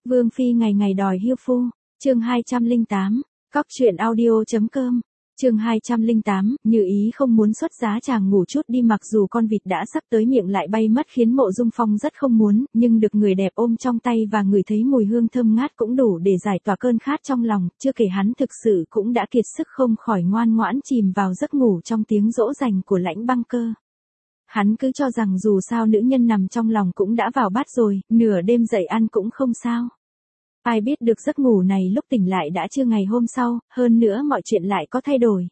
Vương phi ngày ngày đòi hiêu phu, chương 208, cóc truyện audio.com, chương 208, Như Ý không muốn xuất giá chàng ngủ chút đi, mặc dù con vịt đã sắp tới miệng lại bay mất khiến Mộ Dung Phong rất không muốn, nhưng được người đẹp ôm trong tay và ngửi thấy mùi hương thơm ngát cũng đủ để giải tỏa cơn khát trong lòng, chưa kể hắn thực sự cũng đã kiệt sức không khỏi ngoan ngoãn chìm vào giấc ngủ trong tiếng dỗ dành của Lãnh Băng Cơ. Hắn cứ cho rằng dù sao nữ nhân nằm trong lòng cũng đã vào bát rồi, nửa đêm dậy ăn cũng không sao. Ai biết được giấc ngủ này lúc tỉnh lại đã trưa ngày hôm sau, hơn nữa mọi chuyện lại có thay đổi.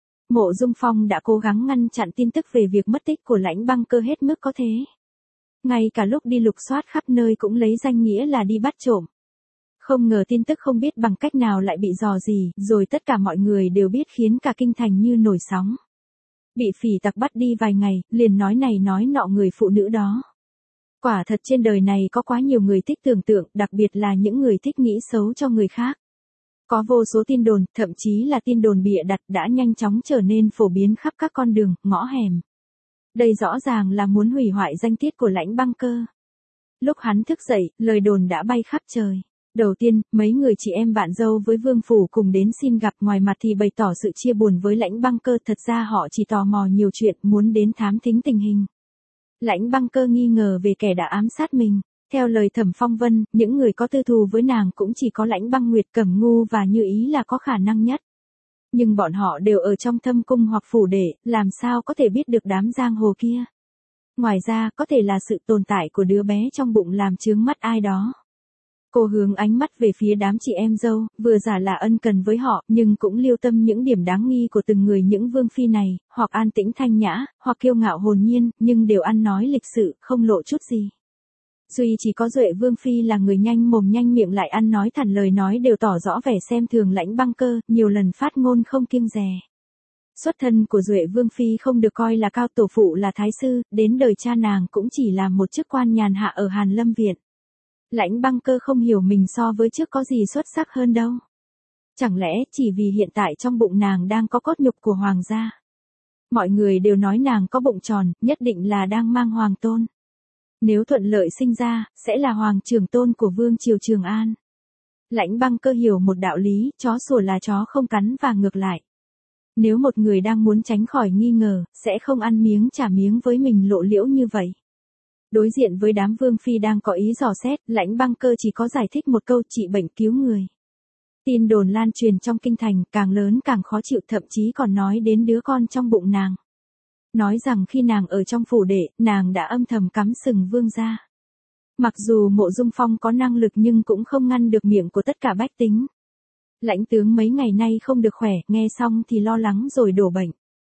Mộ Dung Phong đã cố gắng ngăn chặn tin tức về việc mất tích của Lãnh Băng Cơ hết mức có thể. Ngay cả lúc đi lục soát khắp nơi cũng lấy danh nghĩa là đi bắt trộm. Không ngờ tin tức không biết bằng cách nào lại bị dò dỉ, rồi tất cả mọi người đều biết khiến cả kinh thành như nổi sóng. Bị phỉ tặc bắt đi vài ngày, liền nói này nói nọ người phụ nữ đó. Quả thật trên đời này có quá nhiều người thích tưởng tượng, đặc biệt là những người thích nghĩ xấu cho người khác. Có vô số tin đồn, thậm chí là tin đồn bịa đặt đã nhanh chóng trở nên phổ biến khắp các con đường, ngõ hẻm. Đây rõ ràng là muốn hủy hoại danh tiết của Lãnh Băng Cơ. Lúc hắn thức dậy, lời đồn đã bay khắp trời. Đầu tiên, mấy người chị em bạn dâu với Vương Phủ cùng đến xin gặp, ngoài mặt thì bày tỏ sự chia buồn với Lãnh Băng Cơ, thật ra họ chỉ tò mò nhiều chuyện, muốn đến thám thính tình hình. Lãnh Băng Cơ nghi ngờ về kẻ đã ám sát mình. Theo lời Thẩm Phong Vân, những người có tư thù với nàng cũng chỉ có Lãnh Băng Nguyệt, Cẩm Ngu và Như Ý là có khả năng nhất. Nhưng bọn họ đều ở trong thâm cung hoặc phủ đệ, làm sao có thể biết được đám giang hồ kia. Ngoài ra, có thể là sự tồn tại của đứa bé trong bụng làm chướng mắt ai đó. Cô hướng ánh mắt về phía đám chị em dâu, vừa giả là ân cần với họ, nhưng cũng lưu tâm những điểm đáng nghi của từng người những vương phi này, hoặc an tĩnh thanh nhã, hoặc kiêu ngạo hồn nhiên, nhưng đều ăn nói lịch sự, không lộ chút gì. Duy chỉ có Duệ Vương phi là người nhanh mồm nhanh miệng, lại ăn nói thẳng, lời nói đều tỏ rõ vẻ xem thường Lãnh Băng Cơ, nhiều lần phát ngôn không kiêng dè. Xuất thân của Duệ Vương phi không được coi là cao, tổ phụ là thái sư, đến đời cha nàng cũng chỉ là một chức quan nhàn hạ ở Hàn Lâm viện. Lãnh Băng Cơ không hiểu mình so với trước có gì xuất sắc hơn đâu. Chẳng lẽ chỉ vì hiện tại trong bụng nàng đang có cốt nhục của hoàng gia. Mọi người đều nói nàng có bụng tròn, nhất định là đang mang hoàng tôn. Nếu thuận lợi sinh ra, sẽ là hoàng trưởng tôn của vương triều Trường An. Lãnh Băng Cơ hiểu một đạo lý, chó sủa là chó không cắn và ngược lại. Nếu một người đang muốn tránh khỏi nghi ngờ, sẽ không ăn miếng trả miếng với mình lộ liễu như vậy. Đối diện với đám vương phi đang có ý dò xét, Lãnh Băng Cơ chỉ có giải thích một câu: trị bệnh cứu người. Tin đồn lan truyền trong kinh thành, càng lớn càng khó chịu, thậm chí còn nói đến đứa con trong bụng nàng. Nói rằng khi nàng ở trong phủ đệ, nàng đã âm thầm cắm sừng vương gia. Mặc dù Mộ Dung Phong có năng lực nhưng cũng không ngăn được miệng của tất cả bách tính. Lãnh tướng mấy ngày nay không được khỏe, nghe xong thì lo lắng rồi đổ bệnh.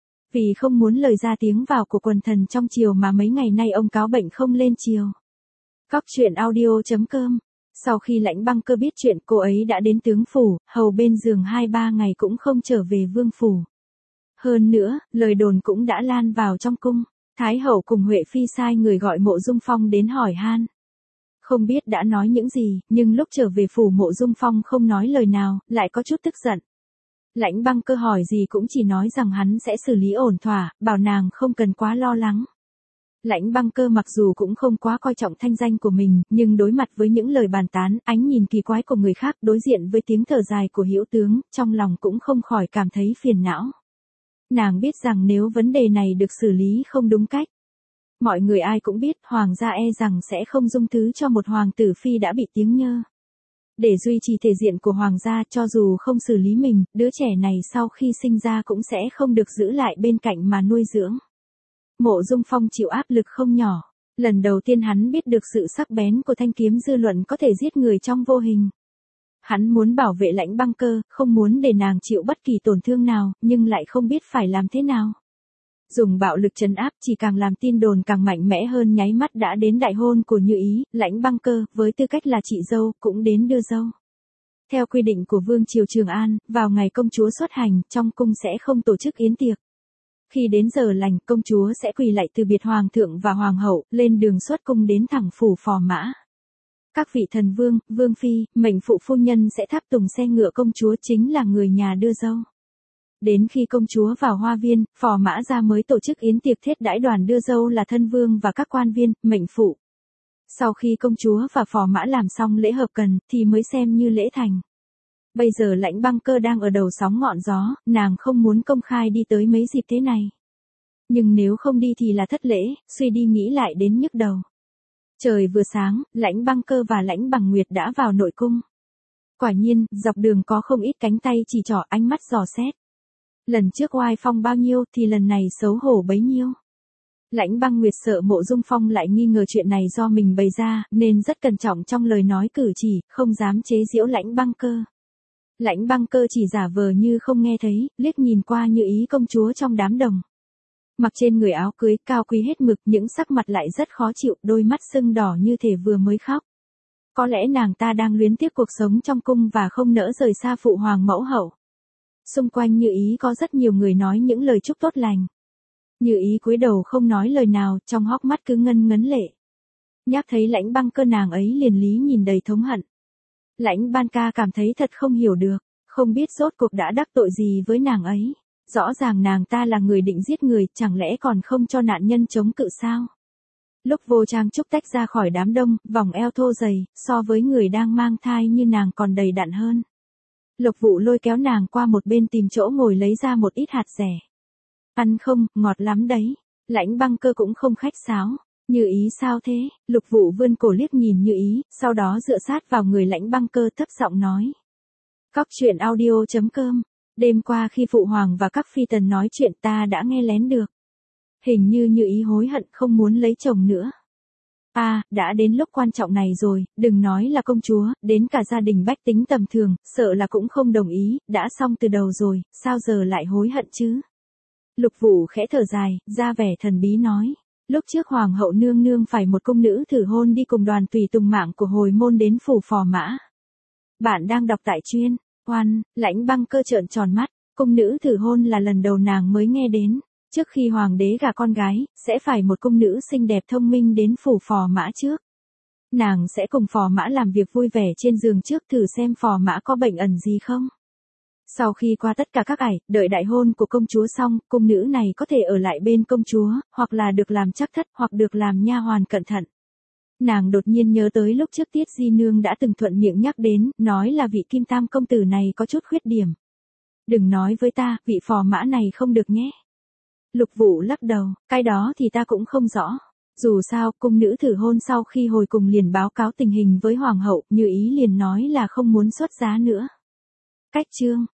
Vì không muốn lời ra tiếng vào của quần thần trong triều mà mấy ngày nay ông cáo bệnh không lên triều. Cóc truyện audio.com. Sau khi Lãnh Băng Cơ biết chuyện, cô ấy đã đến tướng phủ, hầu bên giường 2-3 ngày cũng không trở về vương phủ. Hơn nữa, lời đồn cũng đã lan vào trong cung. Thái hậu cùng Huệ phi sai người gọi Mộ Dung Phong đến hỏi han. Không biết đã nói những gì, nhưng lúc trở về phủ Mộ Dung Phong không nói lời nào, lại có chút tức giận. Lãnh Băng Cơ hỏi gì cũng chỉ nói rằng hắn sẽ xử lý ổn thỏa, bảo nàng không cần quá lo lắng. Lãnh Băng Cơ mặc dù cũng không quá coi trọng thanh danh của mình, nhưng đối mặt với những lời bàn tán, ánh nhìn kỳ quái của người khác, đối diện với tiếng thở dài của hữu tướng, trong lòng cũng không khỏi cảm thấy phiền não. Nàng biết rằng nếu vấn đề này được xử lý không đúng cách, mọi người ai cũng biết hoàng gia e rằng sẽ không dung thứ cho một hoàng tử phi đã bị tiếng nhơ. Để duy trì thể diện của hoàng gia, cho dù không xử lý mình, đứa trẻ này sau khi sinh ra cũng sẽ không được giữ lại bên cạnh mà nuôi dưỡng. Mộ Dung Phong chịu áp lực không nhỏ. Lần đầu tiên hắn biết được sự sắc bén của thanh kiếm dư luận có thể giết người trong vô hình. Hắn muốn bảo vệ Lãnh Băng Cơ, không muốn để nàng chịu bất kỳ tổn thương nào, nhưng lại không biết phải làm thế nào. Dùng bạo lực trấn áp chỉ càng làm tin đồn càng mạnh mẽ hơn. Nháy mắt đã đến đại hôn của Như Ý, Lãnh Băng Cơ, với tư cách là chị dâu, cũng đến đưa dâu. Theo quy định của vương triều Trường An, vào ngày công chúa xuất hành, trong cung sẽ không tổ chức yến tiệc. Khi đến giờ lành, công chúa sẽ quỳ lạy từ biệt hoàng thượng và hoàng hậu, lên đường xuất cung đến thẳng phủ Phò Mã. Các vị thần vương, vương phi, mệnh phụ phu nhân sẽ tháp tùng xe ngựa công chúa, chính là người nhà đưa dâu. Đến khi công chúa vào hoa viên, Phò Mã gia mới tổ chức yến tiệc thiết đãi đoàn đưa dâu là thân vương và các quan viên, mệnh phụ. Sau khi công chúa và phò mã làm xong lễ hợp cần thì mới xem như lễ thành. Bây giờ Lãnh Băng Cơ đang ở đầu sóng ngọn gió, nàng không muốn công khai đi tới mấy dịp thế này. Nhưng nếu không đi thì là thất lễ, suy đi nghĩ lại đến nhức đầu. Trời vừa sáng, Lãnh Băng Cơ và Lãnh Bằng Nguyệt đã vào nội cung. Quả nhiên, dọc đường có không ít cánh tay chỉ trỏ, ánh mắt dò xét. Lần trước oai phong bao nhiêu thì lần này xấu hổ bấy nhiêu. Lãnh Băng Nguyệt sợ Mộ Dung Phong lại nghi ngờ chuyện này do mình bày ra, nên rất cẩn trọng trong lời nói cử chỉ, không dám chế giễu Lãnh Băng Cơ. Lãnh Băng Cơ chỉ giả vờ như không nghe thấy, liếc nhìn qua Như Ý công chúa trong đám đồng. Mặc trên người áo cưới cao quý hết mực, những sắc mặt lại rất khó chịu, đôi mắt sưng đỏ như thể vừa mới khóc. Có lẽ nàng ta đang luyến tiếc cuộc sống trong cung và không nỡ rời xa phụ hoàng mẫu hậu. Xung quanh Như Ý có rất nhiều người nói những lời chúc tốt lành. Như Ý cúi đầu không nói lời nào, trong hốc mắt cứ ngân ngấn lệ. Nhắc thấy Lãnh Băng Cơ nàng ấy liền lý nhìn đầy thống hận. Lãnh Ban Ca cảm thấy thật không hiểu được, không biết rốt cuộc đã đắc tội gì với nàng ấy. Rõ ràng nàng ta là người định giết người, chẳng lẽ còn không cho nạn nhân chống cự sao? Lúc Vô Trang Trúc tách ra khỏi đám đông, vòng eo thô dày, so với người đang mang thai như nàng còn đầy đặn hơn. Lục Vũ lôi kéo nàng qua một bên tìm chỗ ngồi lấy ra một ít hạt dẻ. Ăn không, ngọt lắm đấy. Lãnh Băng Cơ cũng không khách sáo. Như Ý sao thế? Lục Vũ vươn cổ liếc nhìn Như Ý, sau đó dựa sát vào người Lãnh Băng Cơ thấp giọng nói. Cóc truyện audio.com. Đêm qua khi Phụ Hoàng và các phi tần nói chuyện ta đã nghe lén được. Hình như Như Ý hối hận không muốn lấy chồng nữa. Đã đến lúc quan trọng này rồi, đừng nói là công chúa, đến cả gia đình bách tính tầm thường, sợ là cũng không đồng ý, đã xong từ đầu rồi, sao giờ lại hối hận chứ? Lục Vũ khẽ thở dài, ra vẻ thần bí nói. Lúc trước Hoàng hậu nương nương phải một cung nữ thử hôn đi cùng đoàn tùy tùng mạng của hồi môn đến phủ phò mã. Bạn đang đọc tại chuyên. Lãnh Băng Cơ trợn tròn mắt, cung nữ thử hôn là lần đầu nàng mới nghe đến. Trước khi hoàng đế gả con gái, sẽ phải một cung nữ xinh đẹp thông minh đến phủ phò mã trước. Nàng sẽ cùng phò mã làm việc vui vẻ trên giường trước thử xem phò mã có bệnh ẩn gì không. Sau khi qua tất cả các ải, đợi đại hôn của công chúa xong, cung nữ này có thể ở lại bên công chúa, hoặc là được làm chắc thất, hoặc được làm nha hoàn cẩn thận. Nàng đột nhiên nhớ tới lúc trước Tiết Di Nương đã từng thuận miệng nhắc đến, nói là vị Kim Tam công tử này có chút khuyết điểm. Đừng nói với ta, vị phò mã này không được nhé. Lục Vũ lắc đầu, cái đó thì ta cũng không rõ. Dù sao, cung nữ thử hôn sau khi hồi cùng liền báo cáo tình hình với hoàng hậu, Như Ý liền nói là không muốn xuất giá nữa. Cách chương.